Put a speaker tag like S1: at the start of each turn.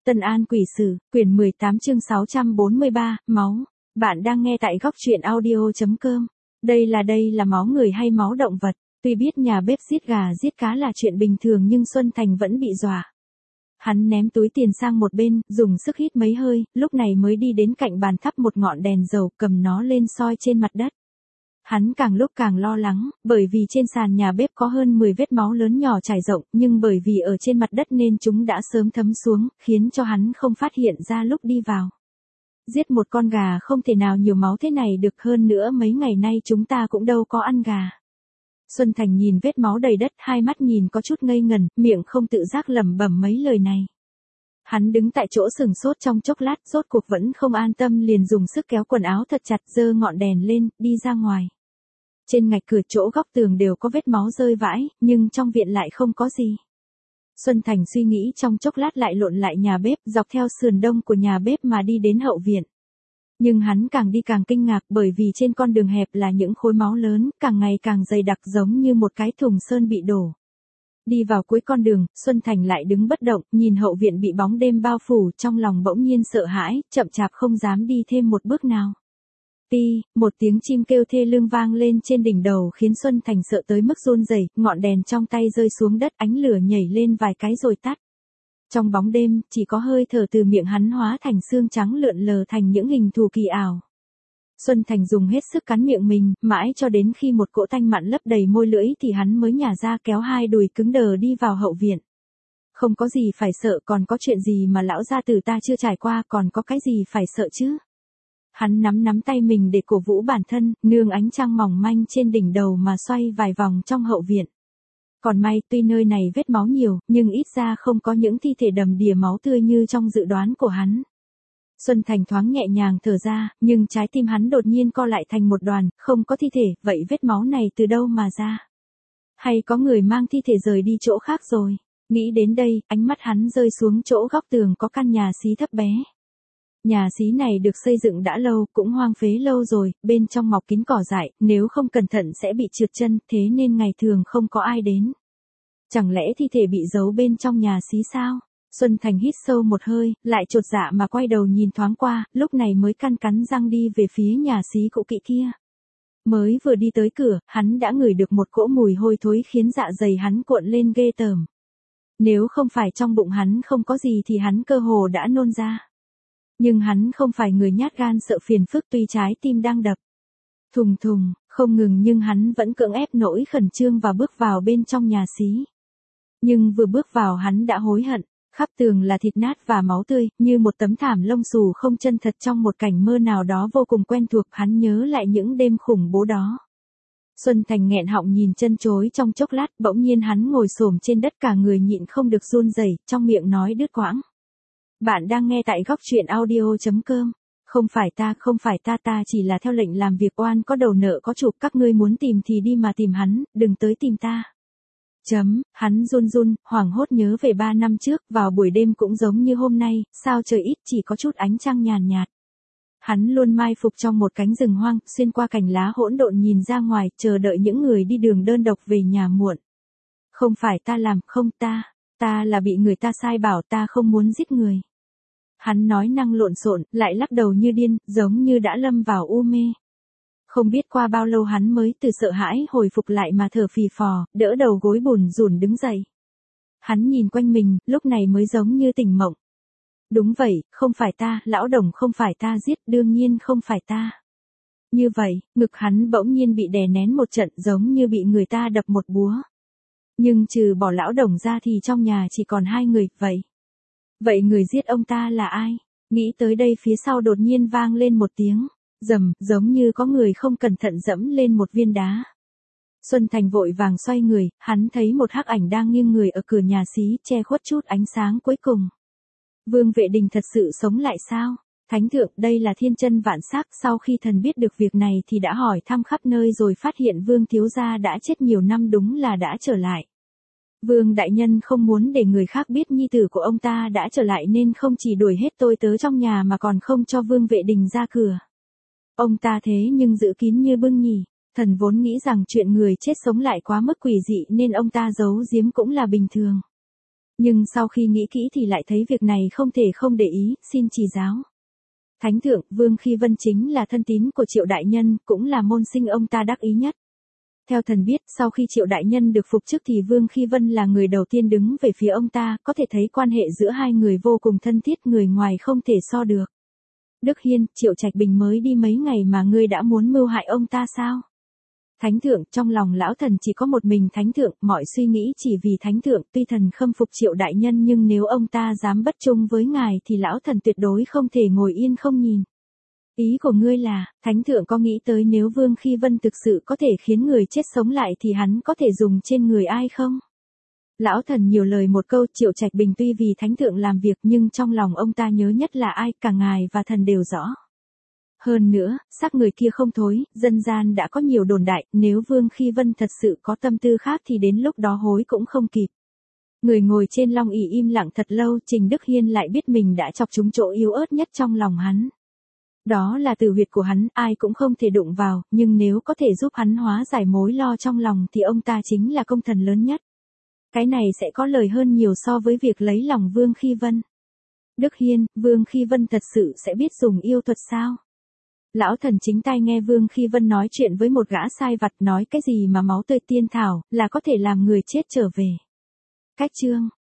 S1: Tân An Quỷ Sử, quyển 18 chương 643, máu. Bạn đang nghe tại góc truyện audio.com. Đây là máu người hay máu động vật? Tuy biết nhà bếp giết gà giết cá là chuyện bình thường nhưng Xuân Thành vẫn bị dọa. Hắn ném túi tiền sang một bên, dùng sức hít mấy hơi, lúc này mới đi đến cạnh bàn thắp một ngọn đèn dầu, cầm nó lên soi trên mặt đất. Hắn càng lúc càng lo lắng, bởi vì trên sàn nhà bếp có hơn 10 vết máu lớn nhỏ trải rộng, nhưng bởi vì ở trên mặt đất nên chúng đã sớm thấm xuống, khiến cho hắn không phát hiện ra lúc đi vào. Giết một con gà không thể nào nhiều máu thế này được, hơn nữa mấy ngày nay chúng ta cũng đâu có ăn gà. Xuân Thành nhìn vết máu đầy đất, hai mắt nhìn có chút ngây ngần, miệng không tự giác lẩm bẩm mấy lời này. Hắn đứng tại chỗ sừng sốt trong chốc lát, rốt cuộc vẫn không an tâm, liền dùng sức kéo quần áo thật chặt, giơ ngọn đèn lên, đi ra ngoài. Trên ngạch cửa chỗ góc tường đều có vết máu rơi vãi, nhưng trong viện lại không có gì. Xuân Thành suy nghĩ trong chốc lát lại lộn lại nhà bếp, dọc theo sườn đông của nhà bếp mà đi đến hậu viện. Nhưng hắn càng đi càng kinh ngạc, bởi vì trên con đường hẹp là những khối máu lớn, càng ngày càng dày đặc giống như một cái thùng sơn bị đổ. Đi vào cuối con đường, Xuân Thành lại đứng bất động, nhìn hậu viện bị bóng đêm bao phủ, trong lòng bỗng nhiên sợ hãi, chậm chạp không dám đi thêm một bước nào. Ti, một tiếng chim kêu thê lương vang lên trên đỉnh đầu khiến Xuân Thành sợ tới mức run rẩy, ngọn đèn trong tay rơi xuống đất, ánh lửa nhảy lên vài cái rồi tắt. Trong bóng đêm, chỉ có hơi thở từ miệng hắn hóa thành xương trắng lượn lờ thành những hình thù kỳ ảo. Xuân Thành dùng hết sức cắn miệng mình, mãi cho đến khi một cỗ tanh mặn lấp đầy môi lưỡi thì hắn mới nhả ra, kéo hai đùi cứng đờ đi vào hậu viện. Không có gì phải sợ, còn có chuyện gì mà lão gia tử ta chưa trải qua, còn có cái gì phải sợ chứ? Hắn nắm tay mình để cổ vũ bản thân, nương ánh trăng mỏng manh trên đỉnh đầu mà xoay vài vòng trong hậu viện. Còn may, tuy nơi này vết máu nhiều, nhưng ít ra không có những thi thể đầm đìa máu tươi như trong dự đoán của hắn. Xuân Thành thoáng nhẹ nhàng thở ra, nhưng trái tim hắn đột nhiên co lại thành một đoàn, không có thi thể, vậy vết máu này từ đâu mà ra? Hay có người mang thi thể rời đi chỗ khác rồi? Nghĩ đến đây, ánh mắt hắn rơi xuống chỗ góc tường có căn nhà xí thấp bé. Nhà xí này được xây dựng đã lâu, cũng hoang phế lâu rồi, bên trong mọc kín cỏ dại, nếu không cẩn thận sẽ bị trượt chân, thế nên ngày thường không có ai đến. Chẳng lẽ thi thể bị giấu bên trong nhà xí sao? Xuân Thành hít sâu một hơi, lại chột dạ mà quay đầu nhìn thoáng qua, lúc này mới cắn răng đi về phía nhà xí cũ kỹ kia. Mới vừa đi tới cửa, hắn đã ngửi được một cỗ mùi hôi thối khiến dạ dày hắn cuộn lên ghê tởm. Nếu không phải trong bụng hắn không có gì thì hắn cơ hồ đã nôn ra. Nhưng hắn không phải người nhát gan sợ phiền phức, tuy trái tim đang đập thùng thùng, không ngừng, nhưng hắn vẫn cưỡng ép nỗi khẩn trương và bước vào bên trong nhà xí. Nhưng vừa bước vào hắn đã hối hận, khắp tường là thịt nát và máu tươi, như một tấm thảm lông xù không chân thật trong một cảnh mơ nào đó vô cùng quen thuộc, hắn nhớ lại những đêm khủng bố đó. Xuân Thành nghẹn họng nhìn chân chối trong chốc lát, bỗng nhiên hắn ngồi xổm trên đất, cả người nhịn không được run rẩy, trong miệng nói đứt quãng. Bạn đang nghe tại góc truyện audio.com. Không phải ta, ta chỉ là theo lệnh làm việc, oan có đầu nợ có chủ, các ngươi muốn tìm thì đi mà tìm hắn, đừng tới tìm ta. Hắn run, hoảng hốt nhớ về 3 năm trước, vào buổi đêm cũng giống như hôm nay, sao trời ít, chỉ có chút ánh trăng nhàn nhạt. Hắn luôn mai phục trong một cánh rừng hoang, xuyên qua cành lá hỗn độn nhìn ra ngoài, chờ đợi những người đi đường đơn độc về nhà muộn. Không phải ta làm, không ta là bị người ta sai bảo, ta không muốn giết người. Hắn nói năng lộn xộn, lại lắc đầu như điên, giống như đã lâm vào u mê. Không biết qua bao lâu hắn mới từ sợ hãi hồi phục lại mà thở phì phò, đỡ đầu gối bủn rủn đứng dậy. Hắn nhìn quanh mình, lúc này mới giống như tỉnh mộng. Đúng vậy, không phải ta, lão Đồng không phải ta giết, đương nhiên không phải ta. Như vậy, ngực hắn bỗng nhiên bị đè nén một trận, giống như bị người ta đập một búa. Nhưng trừ bỏ lão Đồng ra thì trong nhà chỉ còn 2 người, Vậy người giết ông ta là ai? Nghĩ tới đây phía sau đột nhiên vang lên một tiếng rầm, giống như có người không cẩn thận dẫm lên một viên đá. Xuân Thành vội vàng xoay người, hắn thấy một hắc ảnh đang nghiêng người ở cửa nhà xí, che khuất chút ánh sáng cuối cùng. Vương Vệ Đình thật sự sống lại sao? Thánh thượng, đây là thiên chân vạn sắc, sau khi thần biết được việc này thì đã hỏi thăm khắp nơi rồi phát hiện Vương thiếu gia đã chết nhiều năm, đúng là đã trở lại. Vương đại nhân không muốn để người khác biết nhi tử của ông ta đã trở lại nên không chỉ đuổi hết tôi tớ trong nhà mà còn không cho Vương Vệ Đình ra cửa. Ông ta thế nhưng giữ kín như bưng nhỉ, thần vốn nghĩ rằng chuyện người chết sống lại quá mức quỷ dị nên ông ta giấu giếm cũng là bình thường. Nhưng sau khi nghĩ kỹ thì lại thấy việc này không thể không để ý, xin chỉ giáo. Thánh thượng, Vương Khi Vân chính là thân tín của Triệu đại nhân, cũng là môn sinh ông ta đắc ý nhất. Theo thần biết, sau khi Triệu đại nhân được phục chức thì Vương Khi Vân là người đầu tiên đứng về phía ông ta, có thể thấy quan hệ giữa hai người vô cùng thân thiết, người ngoài không thể so được. Đức Hiên, Triệu Trạch Bình mới đi mấy ngày mà ngươi đã muốn mưu hại ông ta sao? Thánh thượng, trong lòng lão thần chỉ có một mình thánh thượng, mọi suy nghĩ chỉ vì thánh thượng, tuy thần khâm phục Triệu đại nhân nhưng nếu ông ta dám bất trung với ngài thì lão thần tuyệt đối không thể ngồi yên không nhìn. Ý của ngươi là, thánh thượng có nghĩ tới nếu Vương Khi Vân thực sự có thể khiến người chết sống lại thì hắn có thể dùng trên người ai không? Lão thần nhiều lời một câu, Triệu Trạch Bình tuy vì thánh thượng làm việc nhưng trong lòng ông ta nhớ nhất là ai, cả ngài và thần đều rõ. Hơn nữa, xác người kia không thối, dân gian đã có nhiều đồn đại, nếu Vương Khi Vân thật sự có tâm tư khác thì đến lúc đó hối cũng không kịp. Người ngồi trên long ỷ im lặng thật lâu, Trình Đức Hiên lại biết mình đã chọc trúng chỗ yếu ớt nhất trong lòng hắn. Đó là tử huyệt của hắn, ai cũng không thể đụng vào, nhưng nếu có thể giúp hắn hóa giải mối lo trong lòng thì ông ta chính là công thần lớn nhất. Cái này sẽ có lời hơn nhiều so với việc lấy lòng Vương Khi Vân. Đức Hiên, Vương Khi Vân thật sự sẽ biết dùng yêu thuật sao? Lão thần chính tai nghe Vương Khi Vân nói chuyện với một gã sai vặt, nói cái gì mà máu tươi tiên thảo, là có thể làm người chết trở về. Cách chương